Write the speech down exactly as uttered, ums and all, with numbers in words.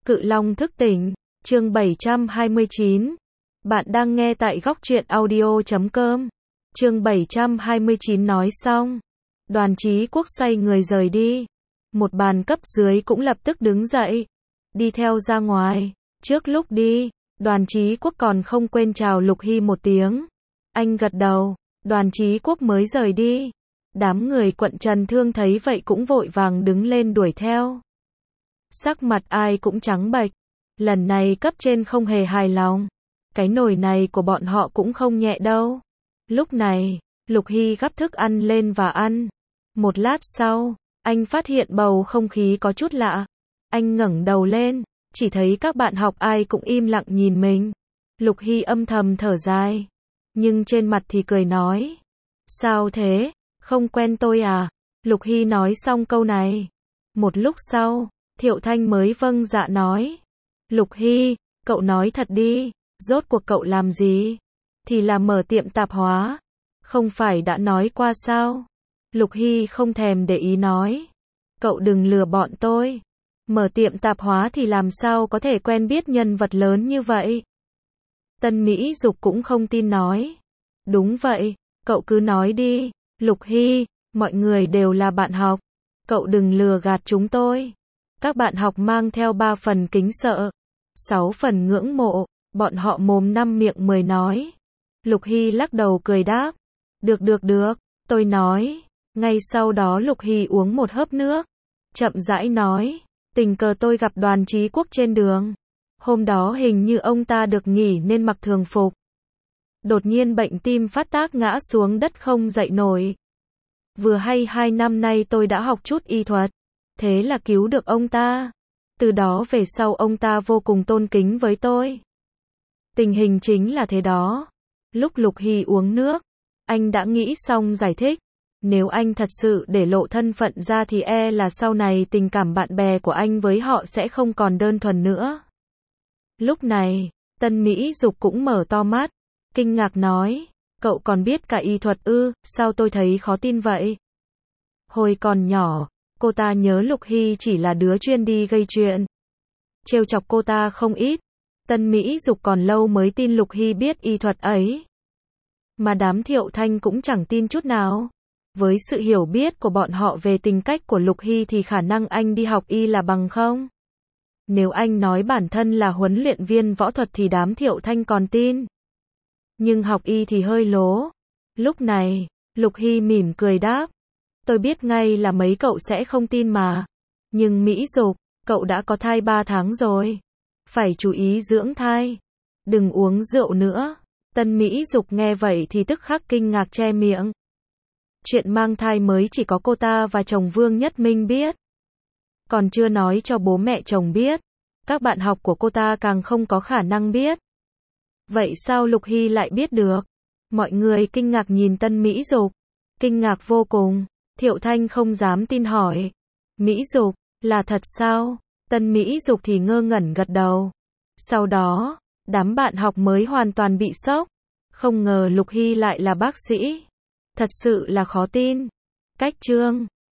Cự Long thức tỉnh, chương bảy trăm hai mươi chín. Bạn đang nghe tại góc truyện audio chấm com. Chương bảy trăm hai mươi chín nói xong. Đoàn Chí Quốc xoay người rời đi. Một bàn cấp dưới cũng lập tức đứng dậy. Đi theo ra ngoài. Trước lúc đi, Đoàn Chí Quốc còn không quên chào Lục Hy một tiếng. Anh gật đầu, Đoàn Chí Quốc mới rời đi. Đám người quận Trần Thương thấy vậy cũng vội vàng đứng lên đuổi theo. Sắc mặt ai cũng trắng bệch. Lần này cấp trên không hề hài lòng. Cái nồi này của bọn họ cũng không nhẹ đâu. Lúc này, Lục Hy gắp thức ăn lên và ăn. Một lát sau, anh phát hiện bầu không khí có chút lạ. Anh ngẩng đầu lên, chỉ thấy các bạn học ai cũng im lặng nhìn mình. Lục Hy âm thầm thở dài, nhưng trên mặt thì cười nói. Sao thế, không quen tôi à? Lục Hy nói xong câu này. Một lúc sau, Thiệu Thanh mới vâng dạ nói. Lục Hy, cậu nói thật đi, rốt cuộc cậu làm gì? Thì là mở tiệm tạp hóa. Không phải đã nói qua sao? Lục Hy không thèm để ý nói. Cậu đừng lừa bọn tôi. Mở tiệm tạp hóa thì làm sao có thể quen biết nhân vật lớn như vậy? Tân Mỹ Dục cũng không tin nói. Đúng vậy, cậu cứ nói đi. Lục Hy, mọi người đều là bạn học. Cậu đừng lừa gạt chúng tôi. Các bạn học mang theo ba phần kính sợ, sáu phần ngưỡng mộ, bọn họ mồm năm miệng mười nói. Lục Hy lắc đầu cười đáp. Được được được, tôi nói. Ngay sau đó Lục Hy uống một hớp nước. Chậm rãi nói. Tình cờ tôi gặp Đoàn Chí Quốc trên đường. Hôm đó hình như ông ta được nghỉ nên mặc thường phục. Đột nhiên bệnh tim phát tác ngã xuống đất không dậy nổi. Vừa hay hai năm nay tôi đã học chút y thuật. Thế là cứu được ông ta. Từ đó về sau ông ta vô cùng tôn kính với tôi. Tình hình chính là thế đó. Lúc Lục Hy uống nước, anh đã nghĩ xong giải thích. Nếu anh thật sự để lộ thân phận ra thì e là sau này tình cảm bạn bè của anh với họ sẽ không còn đơn thuần nữa. Lúc này, Tân Mỹ Dục cũng mở to mắt, kinh ngạc nói. Cậu còn biết cả y thuật ư, sao tôi thấy khó tin vậy? Hồi còn nhỏ, cô ta nhớ Lục Hy chỉ là đứa chuyên đi gây chuyện. Trêu chọc cô ta không ít. Tân Mỹ Dục còn lâu mới tin Lục Hy biết y thuật ấy. Mà đám Thiệu Thanh cũng chẳng tin chút nào. Với sự hiểu biết của bọn họ về tính cách của Lục Hy thì khả năng anh đi học y là bằng không. Nếu anh nói bản thân là huấn luyện viên võ thuật thì đám Thiệu Thanh còn tin. Nhưng học y thì hơi lố. Lúc này, Lục Hy mỉm cười đáp. Tôi biết ngay là mấy cậu sẽ không tin mà. Nhưng Mỹ Dục, cậu đã có thai ba tháng rồi. Phải chú ý dưỡng thai. Đừng uống rượu nữa. Tân Mỹ Dục nghe vậy thì tức khắc kinh ngạc che miệng. Chuyện mang thai mới chỉ có cô ta và chồng Vương Nhất Minh biết. Còn chưa nói cho bố mẹ chồng biết. Các bạn học của cô ta càng không có khả năng biết. Vậy sao Lục Hy lại biết được? Mọi người kinh ngạc nhìn Tân Mỹ Dục. Kinh ngạc vô cùng. Thiệu Thanh không dám tin hỏi. Mỹ Dục, là thật sao? Tân Mỹ Dục thì ngơ ngẩn gật đầu. Sau đó, đám bạn học mới hoàn toàn bị sốc. Không ngờ Lục Hy lại là bác sĩ. Thật sự là khó tin. Cách chương